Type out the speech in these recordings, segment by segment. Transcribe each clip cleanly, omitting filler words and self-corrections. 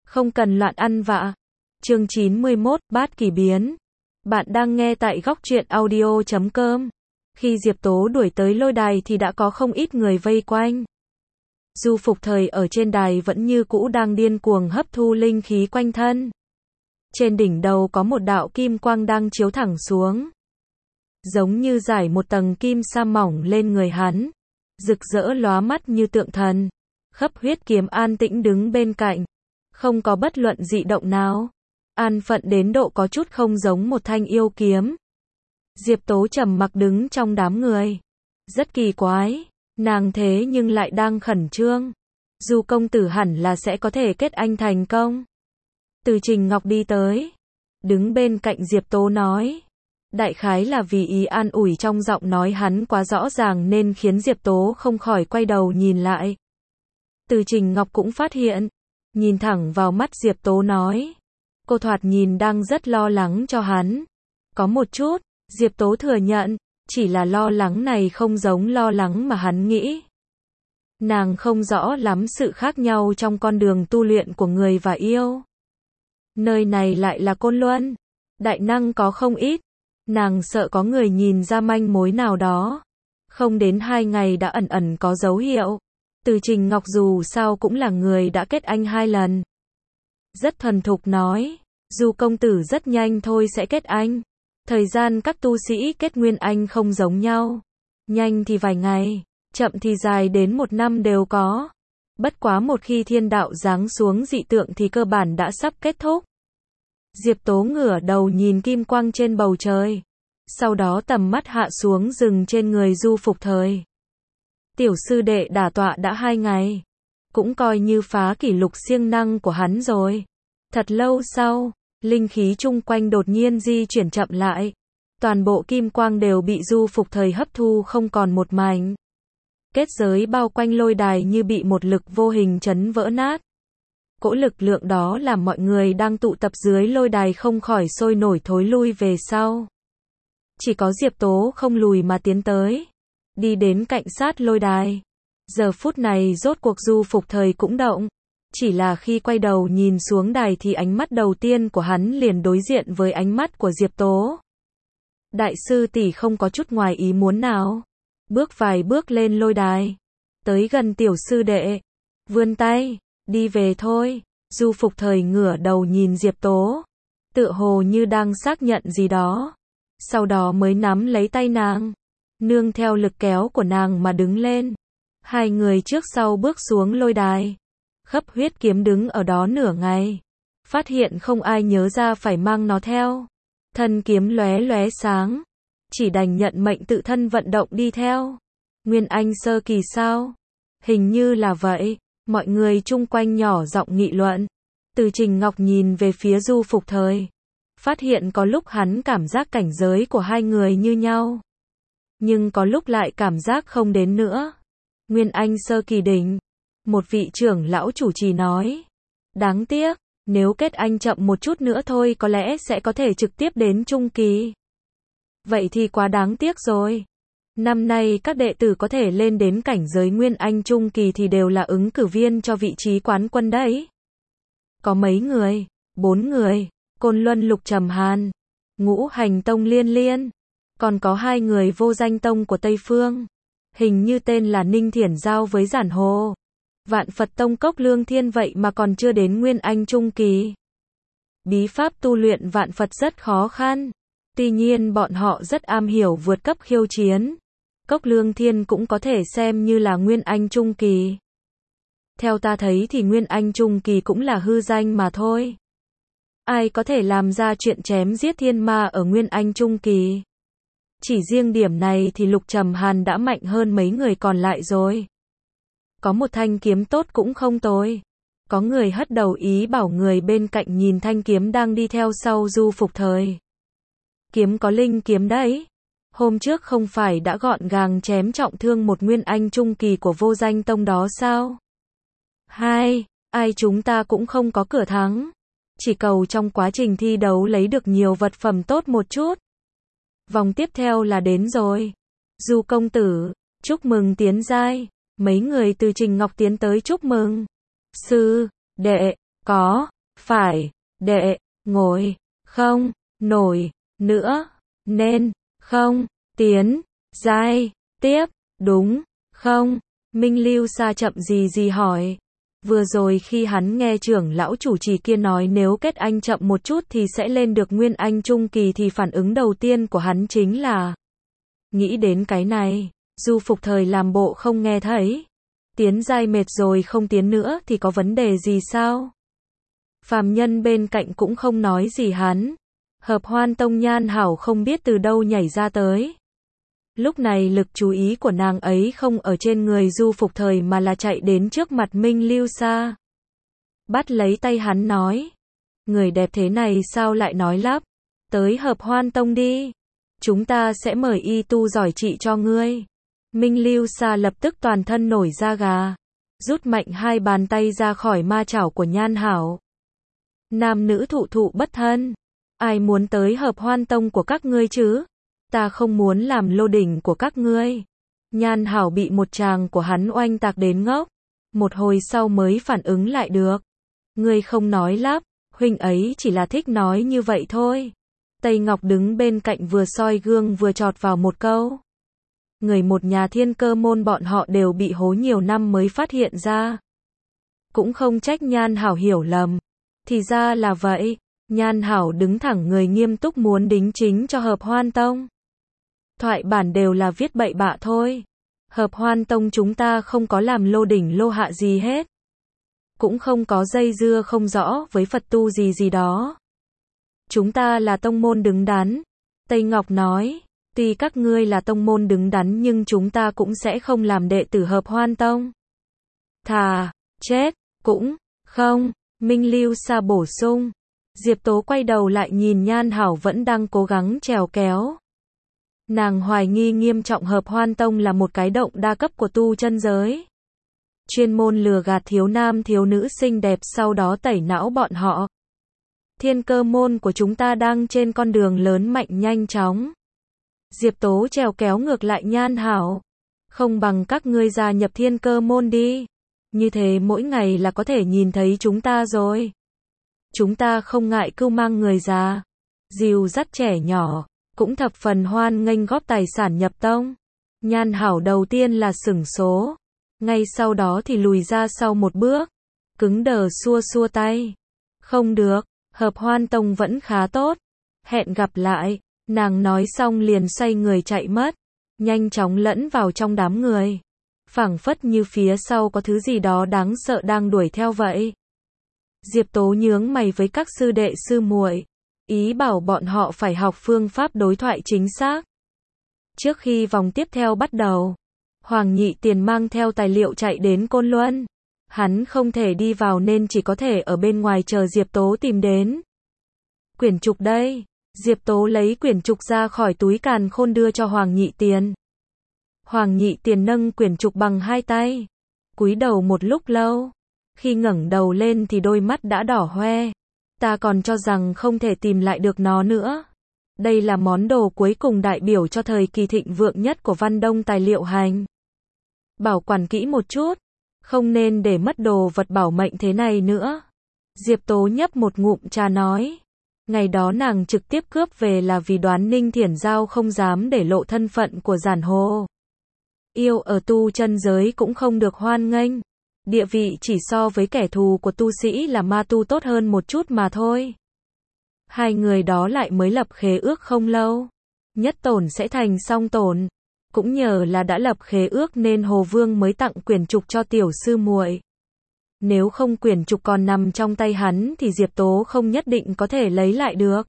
Không cần loạn ăn vạ. Chương 91, Bát Kỳ Biến. Bạn đang nghe tại góc truyện audio.com. Khi Diệp Tố đuổi tới lôi đài thì đã có không ít người vây quanh. Du Phục Thời ở trên đài vẫn như cũ đang điên cuồng hấp thu linh khí quanh thân. Trên đỉnh đầu có một đạo kim quang đang chiếu thẳng xuống. Giống như rải một tầng kim sa mỏng lên người hắn. Rực rỡ lóa mắt như tượng thần. Khấp huyết kiếm an tĩnh đứng bên cạnh. Không có bất luận dị động nào. An phận đến độ có chút không giống một thanh yêu kiếm. Diệp Tố trầm mặc đứng trong đám người. Rất kỳ quái. Nàng thế nhưng lại đang khẩn trương. Du công tử hẳn là sẽ có thể kết anh thành công. Từ Trình Ngọc đi tới. Đứng bên cạnh Diệp Tố nói. Đại khái là vì ý an ủi trong giọng nói hắn quá rõ ràng nên khiến Diệp Tố không khỏi quay đầu nhìn lại. Từ Trình Ngọc cũng phát hiện. Nhìn thẳng vào mắt Diệp Tố nói. Cô thoạt nhìn đang rất lo lắng cho hắn. Có một chút, Diệp Tố thừa nhận, chỉ là lo lắng này không giống lo lắng mà hắn nghĩ. Nàng không rõ lắm sự khác nhau trong con đường tu luyện của người và yêu. Nơi này lại là Côn Luân. Đại năng có không ít. Nàng sợ có người nhìn ra manh mối nào đó. Không đến 2 ngày đã ẩn ẩn có dấu hiệu. Từ Trình Ngọc dù sao cũng là người đã kết anh 2 lần. Rất thuần thục nói. Du công tử rất nhanh thôi sẽ kết anh. Thời gian các tu sĩ kết nguyên anh không giống nhau. Nhanh thì vài ngày. Chậm thì dài đến 1 năm đều có. Bất quá một khi thiên đạo giáng xuống dị tượng thì cơ bản đã sắp kết thúc. Diệp Tố ngửa đầu nhìn kim quang trên bầu trời. Sau đó tầm mắt hạ xuống dừng trên người Du Phục Thời. Tiểu sư đệ đả tọa đã 2 ngày. Cũng coi như phá kỷ lục siêng năng của hắn rồi. Thật lâu sau, linh khí chung quanh đột nhiên di chuyển chậm lại. Toàn bộ kim quang đều bị Du Phục Thời hấp thu không còn một mảnh. Kết giới bao quanh lôi đài như bị một lực vô hình chấn vỡ nát. Cỗ lực lượng đó làm mọi người đang tụ tập dưới lôi đài không khỏi sôi nổi thối lui về sau. Chỉ có Diệp Tố không lùi mà tiến tới. Đi đến cạnh sát lôi đài. Giờ phút này rốt cuộc Du Phục Thời cũng động. Chỉ là khi quay đầu nhìn xuống đài thì ánh mắt đầu tiên của hắn liền đối diện với ánh mắt của Diệp Tố. Đại sư tỷ không có chút ngoài ý muốn nào. Bước vài bước lên lôi đài. Tới gần tiểu sư đệ. Vươn tay. Đi về thôi. Du Phục Thời ngửa đầu nhìn Diệp Tố. Tựa hồ như đang xác nhận gì đó. Sau đó mới nắm lấy tay nàng. Nương theo lực kéo của nàng mà đứng lên. Hai người trước sau bước xuống lôi đài. Khấp huyết kiếm đứng ở đó nửa ngày. Phát hiện không ai nhớ ra phải mang nó theo. Thân kiếm lóe lóe sáng. Chỉ đành nhận mệnh tự thân vận động đi theo. Nguyên anh sơ kỳ sao? Hình như là vậy. Mọi người chung quanh nhỏ giọng nghị luận. Từ Trình Ngọc nhìn về phía Du Phục Thời. Phát hiện có lúc hắn cảm giác cảnh giới của hai người như nhau. Nhưng có lúc lại cảm giác không đến nữa. Nguyên anh sơ kỳ đỉnh. Một vị trưởng lão chủ trì nói. Đáng tiếc, nếu kết anh chậm một chút nữa thôi có lẽ sẽ có thể trực tiếp đến trung kỳ. Vậy thì quá đáng tiếc rồi. Năm nay các đệ tử có thể lên đến cảnh giới Nguyên Anh Trung Kỳ thì đều là ứng cử viên cho vị trí quán quân đấy. Có mấy người? 4 người. Côn Luân Lục Trầm Hàn. Ngũ Hành Tông Liên Liên. Còn có 2 người Vô Danh Tông của Tây Phương. Hình như tên là Ninh Thiển Giao với Giản Hồ. Vạn Phật Tông Cốc Lương Thiên vậy mà còn chưa đến Nguyên Anh Trung Kỳ. Bí pháp tu luyện Vạn Phật rất khó khăn. Tuy nhiên bọn họ rất am hiểu vượt cấp khiêu chiến. Cốc Lương Thiên cũng có thể xem như là Nguyên Anh Trung Kỳ. Theo ta thấy thì Nguyên Anh Trung Kỳ cũng là hư danh mà thôi. Ai có thể làm ra chuyện chém giết thiên ma ở Nguyên Anh Trung Kỳ. Chỉ riêng điểm này thì Lục Trầm Hàn đã mạnh hơn mấy người còn lại rồi. Có một thanh kiếm tốt cũng không tồi. Có người hất đầu ý bảo người bên cạnh nhìn thanh kiếm đang đi theo sau Du Phục Thời. Kiếm có linh kiếm đấy. Hôm trước không phải đã gọn gàng chém trọng thương một Nguyên Anh Trung Kỳ của Vô Danh Tông đó sao? Ai chúng ta cũng không có cửa thắng. Chỉ cầu trong quá trình thi đấu lấy được nhiều vật phẩm tốt một chút. Vòng tiếp theo là đến rồi. Du công tử, chúc mừng tiến giai. Mấy người từ Trình Ngọc tiến tới chúc mừng. Sư, đệ, có. phải, đệ, ngồi, không, nổi, nữa, nên, không, tiến, giai, tiếp, đúng, không, Minh Lưu Sa chậm gì hỏi. Vừa rồi khi hắn nghe trưởng lão chủ trì kia nói nếu kết anh chậm một chút thì sẽ lên được Nguyên Anh Trung Kỳ thì phản ứng đầu tiên của hắn chính là nghĩ đến cái này, Du Phục Thời làm bộ không nghe thấy. Tiến giai mệt rồi không tiến nữa thì có vấn đề gì sao? Phàm nhân bên cạnh cũng không nói gì hắn. Hợp Hoan Tông Nhan Hảo không biết từ đâu nhảy ra tới. Lúc này lực chú ý của nàng ấy không ở trên người Du Phục Thời mà là chạy đến trước mặt Minh Lưu Sa. Bắt lấy tay hắn nói. Người đẹp thế này sao lại nói lắp. Tới Hợp Hoan Tông đi. Chúng ta sẽ mời y tu giỏi trị cho ngươi. Minh Lưu Sa lập tức toàn thân nổi da gà. Rút mạnh hai bàn tay ra khỏi ma chảo của Nhan Hảo. Nam nữ thụ thụ bất thân. Ai muốn tới Hợp Hoan Tông của các ngươi chứ? Ta không muốn làm lô đỉnh của các ngươi. Nhan Hảo bị một tràng của hắn oanh tạc đến ngốc. Một hồi sau mới phản ứng lại được. Ngươi không nói lắp, huynh ấy chỉ là thích nói như vậy thôi. Tây Ngọc đứng bên cạnh vừa soi gương vừa chọt vào một câu. Người một nhà Thiên Cơ môn bọn họ đều bị hố nhiều năm mới phát hiện ra. Cũng không trách Nhan Hảo hiểu lầm. Thì ra là vậy. Nhan Hảo đứng thẳng người nghiêm túc muốn đính chính cho Hợp Hoan Tông. Thoại bản đều là viết bậy bạ thôi. Hợp Hoan Tông chúng ta không có làm lô đỉnh lô hạ gì hết. Cũng không có dây dưa không rõ với Phật tu gì đó. Chúng ta là tông môn đứng đắn. Tây Ngọc nói, tuy các ngươi là tông môn đứng đắn nhưng chúng ta cũng sẽ không làm đệ tử Hợp Hoan Tông. Thà, chết, cũng, không, Minh Lưu Sa bổ sung. Diệp Tố quay đầu lại nhìn Nhan Hảo vẫn đang cố gắng trèo kéo. Nàng hoài nghi nghiêm trọng Hợp Hoan Tông là một cái động đa cấp của tu chân giới. Chuyên môn lừa gạt thiếu nam thiếu nữ xinh đẹp sau đó tẩy não bọn họ. Thiên Cơ môn của chúng ta đang trên con đường lớn mạnh nhanh chóng. Diệp Tố trèo kéo ngược lại Nhan Hảo. Không bằng các ngươi gia nhập Thiên Cơ môn đi. Như thế mỗi ngày là có thể nhìn thấy chúng ta rồi. Chúng ta không ngại cưu mang người già, dìu dắt trẻ nhỏ, cũng thập phần hoan nghênh góp tài sản nhập tông. Nhan Hảo đầu tiên là sửng số, ngay sau đó thì lùi ra sau một bước, cứng đờ xua xua tay. Không được, Hợp Hoan Tông vẫn khá tốt. Hẹn gặp lại, nàng nói xong liền xoay người chạy mất, nhanh chóng lẫn vào trong đám người. Phảng phất như phía sau có thứ gì đó đáng sợ đang đuổi theo vậy. Diệp Tố nhướng mày với các sư đệ sư muội, ý bảo bọn họ phải học phương pháp đối thoại chính xác. Trước khi vòng tiếp theo bắt đầu, Hoàng Nhị Tiền mang theo tài liệu chạy đến Côn Luân. Hắn không thể đi vào nên chỉ có thể ở bên ngoài chờ Diệp Tố tìm đến. Quyển trục đây. Diệp Tố lấy quyển trục ra khỏi túi càn khôn đưa cho Hoàng Nhị Tiền. Hoàng Nhị Tiền nâng quyển trục bằng hai tay, cúi đầu một lúc lâu. Khi ngẩng đầu lên thì đôi mắt đã đỏ hoe. Ta còn cho rằng không thể tìm lại được nó nữa. Đây là món đồ cuối cùng đại biểu cho thời kỳ thịnh vượng nhất của Văn Đông tài liệu hành. Bảo quản kỹ một chút, không nên để mất đồ vật bảo mệnh thế này nữa. Diệp Tố nhấp một ngụm trà nói. Ngày đó nàng trực tiếp cướp về là vì đoán Ninh Thiển Giao không dám để lộ thân phận của giản hồ. Yêu ở tu chân giới cũng không được hoan nghênh. Địa vị chỉ so với kẻ thù của tu sĩ là ma tu tốt hơn một chút mà thôi. Hai người đó lại mới lập khế ước không lâu. Nhất tổn sẽ thành song tổn. Cũng nhờ là đã lập khế ước nên Hồ Vương mới tặng quyển trục cho tiểu sư muội. Nếu không quyển trục còn nằm trong tay hắn thì Diệp Tố không nhất định có thể lấy lại được.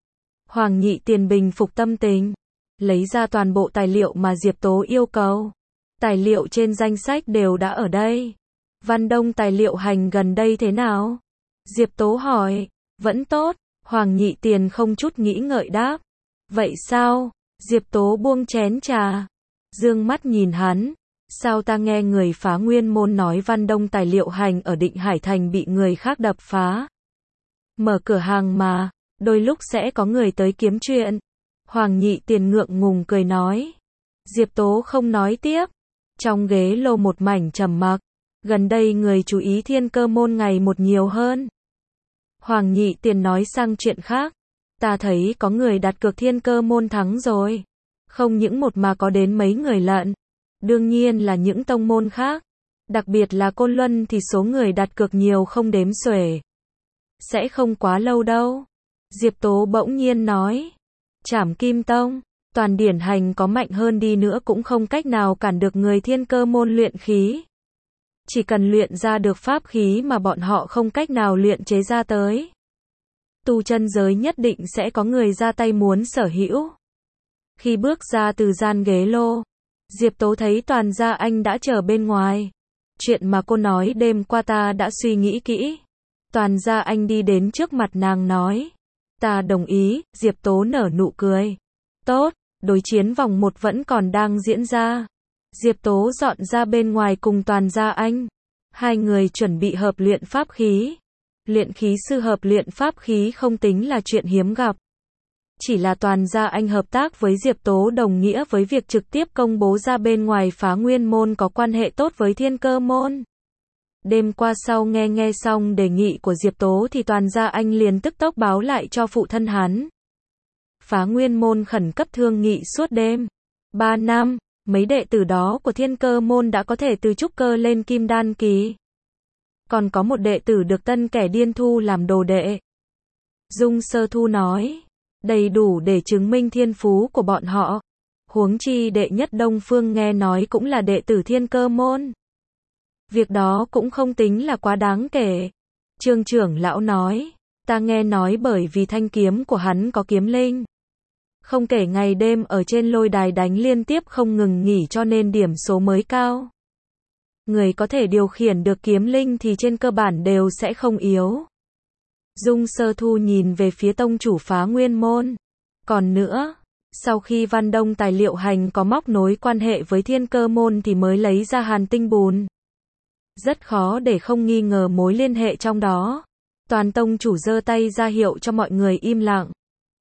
Hoàng Nhị Tiền bình phục tâm tình, lấy ra toàn bộ tài liệu mà Diệp Tố yêu cầu. Tài liệu trên danh sách đều đã ở đây. Văn Đông tài liệu hành gần đây thế nào? Diệp Tố hỏi. Vẫn tốt. Hoàng Nhị Tiền không chút nghĩ ngợi đáp. Vậy sao? Diệp Tố buông chén trà, dương mắt nhìn hắn. Sao ta nghe người phá nguyên môn nói Văn Đông tài liệu hành ở Định Hải Thành bị người khác đập phá. Mở cửa hàng mà, đôi lúc sẽ có người tới kiếm chuyện. Hoàng Nhị Tiền ngượng ngùng cười nói. Diệp Tố không nói tiếp. Trong ghế lô một mảnh trầm mặc. Gần đây người chú ý Thiên Cơ môn ngày một nhiều hơn. Hoàng Nhị Tiền nói sang chuyện khác. Ta thấy có người đặt cược Thiên Cơ môn thắng rồi. Không những một mà có đến mấy người lận. Đương nhiên là những tông môn khác. Đặc biệt là Côn Luân thì số người đặt cược nhiều không đếm xuể. Sẽ không quá lâu đâu. Diệp Tố bỗng nhiên nói. Trảm Kim Tông, Toàn Điển Hành có mạnh hơn đi nữa cũng không cách nào cản được người Thiên Cơ môn luyện khí. Chỉ cần luyện ra được pháp khí mà bọn họ không cách nào luyện chế ra tới. Tu chân giới nhất định sẽ có người ra tay muốn sở hữu. Khi bước ra từ gian ghế lô, Diệp Tố thấy Toàn Gia Anh đã chờ bên ngoài. Chuyện mà cô nói đêm qua ta đã suy nghĩ kỹ. Toàn Gia Anh đi đến trước mặt nàng nói. Ta đồng ý, Diệp Tố nở nụ cười. Tốt, đối chiến vòng 1 vẫn còn đang diễn ra. Diệp Tố dọn ra bên ngoài cùng Toàn Gia Anh. Hai người chuẩn bị hợp luyện pháp khí. Luyện khí sư hợp luyện pháp khí không tính là chuyện hiếm gặp. Chỉ là Toàn Gia Anh hợp tác với Diệp Tố đồng nghĩa với việc trực tiếp công bố ra bên ngoài Phá Nguyên môn có quan hệ tốt với Thiên Cơ môn. Đêm qua sau nghe xong đề nghị của Diệp Tố thì Toàn Gia Anh liền tức tốc báo lại cho phụ thân hắn. Phá Nguyên môn khẩn cấp thương nghị suốt đêm. 3 năm, mấy đệ tử đó của Thiên Cơ môn đã có thể từ trúc cơ lên kim đan kỳ. Còn có một đệ tử được tân kẻ điên thu làm đồ đệ. Dung Sơ Thu nói, đầy đủ để chứng minh thiên phú của bọn họ. Huống chi đệ nhất Đông Phương nghe nói cũng là đệ tử Thiên Cơ môn. Việc đó cũng không tính là quá đáng kể. Trương trưởng lão nói, ta nghe nói bởi vì thanh kiếm của hắn có kiếm linh. Không kể ngày đêm ở trên lôi đài đánh liên tiếp không ngừng nghỉ cho nên điểm số mới cao. Người có thể điều khiển được kiếm linh thì trên cơ bản đều sẽ không yếu. Dung Sơ Thu nhìn về phía tông chủ Phá Nguyên môn. Còn nữa, sau khi Văn Đông Tài Liệu Hành có móc nối quan hệ với Thiên Cơ môn thì mới lấy ra Hàn Tinh Bùn. Rất khó để không nghi ngờ mối liên hệ trong đó. Toàn tông chủ giơ tay ra hiệu cho mọi người im lặng.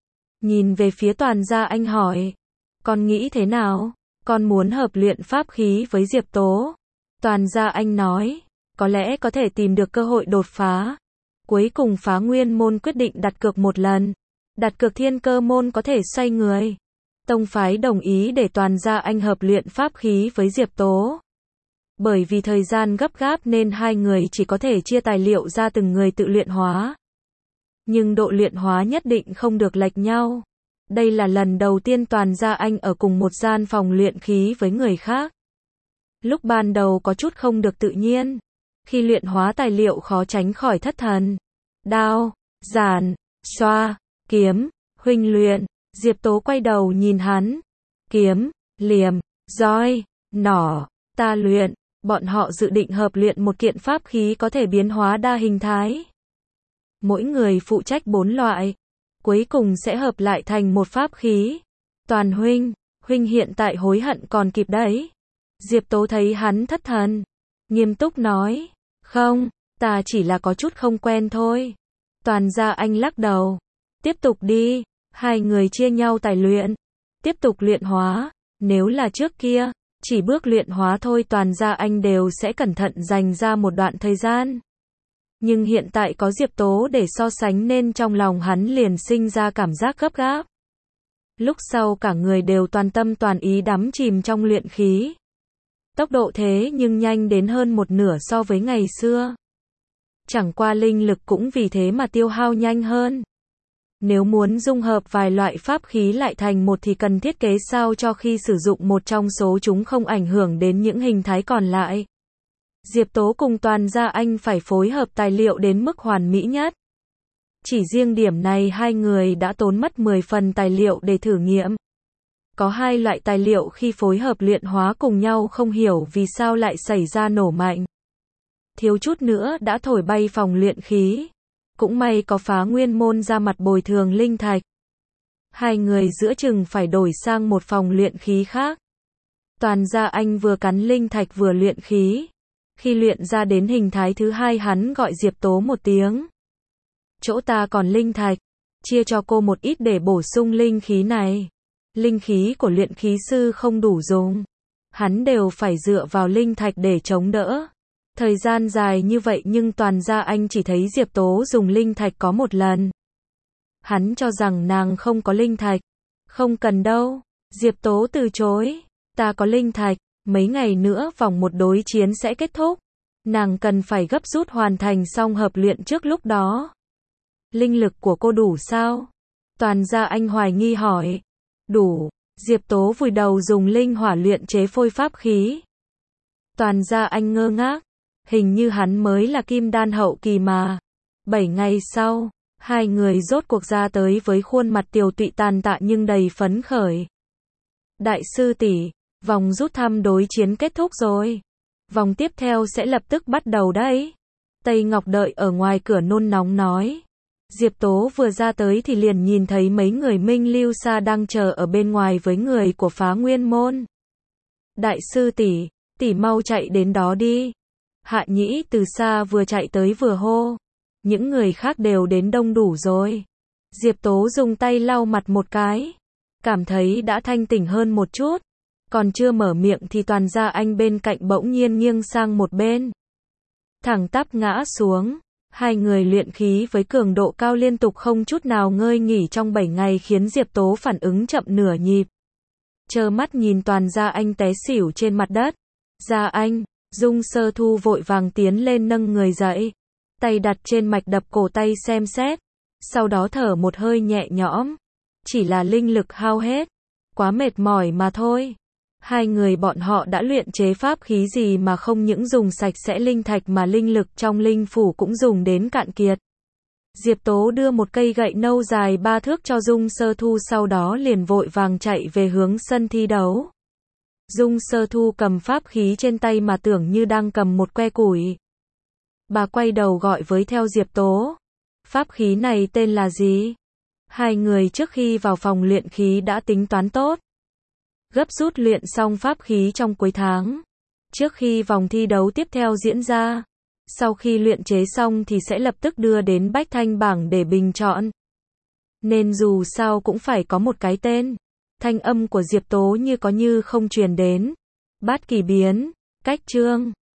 Nhìn về phía Toàn Gia Anh hỏi. Con nghĩ thế nào? Con muốn hợp luyện pháp khí với Diệp Tố. Toàn Gia Anh nói. Có lẽ có thể tìm được cơ hội đột phá. Cuối cùng Phá Nguyên môn quyết định đặt cược một lần. Đặt cược Thiên Cơ môn có thể xoay người. Tông phái đồng ý để Toàn Gia Anh hợp luyện pháp khí với Diệp Tố. Bởi vì thời gian gấp gáp nên hai người chỉ có thể chia tài liệu ra từng người tự luyện hóa. Nhưng độ luyện hóa nhất định không được lệch nhau. Đây là lần đầu tiên Toàn Gia Anh ở cùng một gian phòng luyện khí với người khác. Lúc ban đầu có chút không được tự nhiên. Khi luyện hóa tài liệu khó tránh khỏi thất thần. Đao, giản, xoa, kiếm, huynh luyện. Diệp Tố quay đầu nhìn hắn. Kiếm, liềm, roi, nỏ, ta luyện. Bọn họ dự định hợp luyện một kiện pháp khí có thể biến hóa đa hình thái. Mỗi người phụ trách 4 loại. Cuối cùng sẽ hợp lại thành một pháp khí. Toàn huynh, huynh hiện tại hối hận còn kịp đấy. Diệp Tố thấy hắn thất thần. Nghiêm túc nói. Không, ta chỉ là có chút không quen thôi. Toàn Gia Anh lắc đầu. Tiếp tục đi. Hai người chia nhau tài luyện. Tiếp tục luyện hóa. Nếu là trước kia, chỉ bước luyện hóa thôi Toàn Gia Anh đều sẽ cẩn thận dành ra một đoạn thời gian. Nhưng hiện tại có Diệp Tố để so sánh nên trong lòng hắn liền sinh ra cảm giác gấp gáp. Lúc sau cả người đều toàn tâm toàn ý đắm chìm trong luyện khí. Tốc độ thế nhưng nhanh đến hơn một nửa so với ngày xưa. Chẳng qua linh lực cũng vì thế mà tiêu hao nhanh hơn. Nếu muốn dung hợp vài loại pháp khí lại thành một thì cần thiết kế sao cho khi sử dụng một trong số chúng không ảnh hưởng đến những hình thái còn lại. Diệp Tố cùng Toàn Gia Anh phải phối hợp tài liệu đến mức hoàn mỹ nhất. Chỉ riêng điểm này hai người đã tốn mất 10 phần tài liệu để thử nghiệm. Có hai loại tài liệu khi phối hợp luyện hóa cùng nhau không hiểu vì sao lại xảy ra nổ mạnh. Thiếu chút nữa đã thổi bay phòng luyện khí. Cũng may có Phá Nguyên môn ra mặt bồi thường linh thạch. Hai người giữa chừng phải đổi sang một phòng luyện khí khác. Toàn Gia Anh vừa cắn linh thạch vừa luyện khí. Khi luyện ra đến hình thái thứ hai hắn gọi Diệp Tố một tiếng. Chỗ ta còn linh thạch, chia cho cô một ít để bổ sung linh khí này. Linh khí của luyện khí sư không đủ dùng. Hắn đều phải dựa vào linh thạch để chống đỡ. Thời gian dài như vậy nhưng Toàn Gia Anh chỉ thấy Diệp Tố dùng linh thạch có một lần. Hắn cho rằng nàng không có linh thạch. Không cần đâu. Diệp Tố từ chối. Ta có linh thạch, mấy ngày nữa vòng một đối chiến sẽ kết thúc. Nàng cần phải gấp rút hoàn thành xong hợp luyện trước lúc đó. Linh lực của cô đủ sao? Toàn Gia Anh hoài nghi hỏi. Đủ. Diệp Tố vùi đầu dùng linh hỏa luyện chế phôi pháp khí. Toàn Gia Anh ngơ ngác. Hình như hắn mới là kim đan hậu kỳ mà. 7 ngày sau, hai người rốt cuộc ra tới với khuôn mặt tiều tụy tàn tạ nhưng đầy phấn khởi. Đại sư tỷ, vòng rút thăm đối chiến kết thúc rồi. Vòng tiếp theo sẽ lập tức bắt đầu đấy. Tây Ngọc đợi ở ngoài cửa nôn nóng nói. Diệp Tố vừa ra tới thì liền nhìn thấy mấy người Minh Lưu Sa đang chờ ở bên ngoài với người của Phá Nguyên Môn. Đại sư tỷ, tỷ mau chạy đến đó đi. Hạ Nhĩ từ xa vừa chạy tới vừa hô. Những người khác đều đến đông đủ rồi. Diệp Tố dùng tay lau mặt một cái. Cảm thấy đã thanh tỉnh hơn một chút. Còn chưa mở miệng thì Toàn Gia Anh bên cạnh bỗng nhiên nghiêng sang một bên. Thẳng tắp ngã xuống. Hai người luyện khí với cường độ cao liên tục không chút nào ngơi nghỉ trong 7 ngày khiến Diệp Tố phản ứng chậm nửa nhịp. Trơ mắt nhìn Toàn Gia Anh té xỉu trên mặt đất. Gia Anh, Dung Sơ Thu vội vàng tiến lên nâng người dậy. Tay đặt trên mạch đập cổ tay xem xét. Sau đó thở một hơi nhẹ nhõm. Chỉ là linh lực hao hết. Quá mệt mỏi mà thôi. Hai người bọn họ đã luyện chế pháp khí gì mà không những dùng sạch sẽ linh thạch mà linh lực trong linh phủ cũng dùng đến cạn kiệt. Diệp Tố đưa một cây gậy nâu dài 3 thước cho Dung Sơ Thu sau đó liền vội vàng chạy về hướng sân thi đấu. Dung Sơ Thu cầm pháp khí trên tay mà tưởng như đang cầm một que củi. Bà quay đầu gọi với theo Diệp Tố. Pháp khí này tên là gì? Hai người trước khi vào phòng luyện khí đã tính toán tốt. Gấp rút luyện xong pháp khí trong cuối tháng. Trước khi vòng thi đấu tiếp theo diễn ra. Sau khi luyện chế xong thì sẽ lập tức đưa đến Bách Thanh bảng để bình chọn. Nên dù sao cũng phải có một cái tên. Thanh âm của Diệp Tố như có như không truyền đến. Bát kỳ biến, cách chương.